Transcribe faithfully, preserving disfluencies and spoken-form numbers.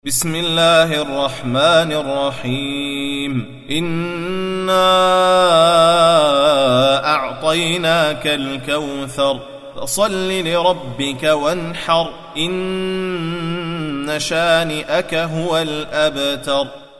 بسم الله الرحمن الرحيم إنا أعطيناك الكوثر فصل لربك وانحر إن شانئك هو الأبتر.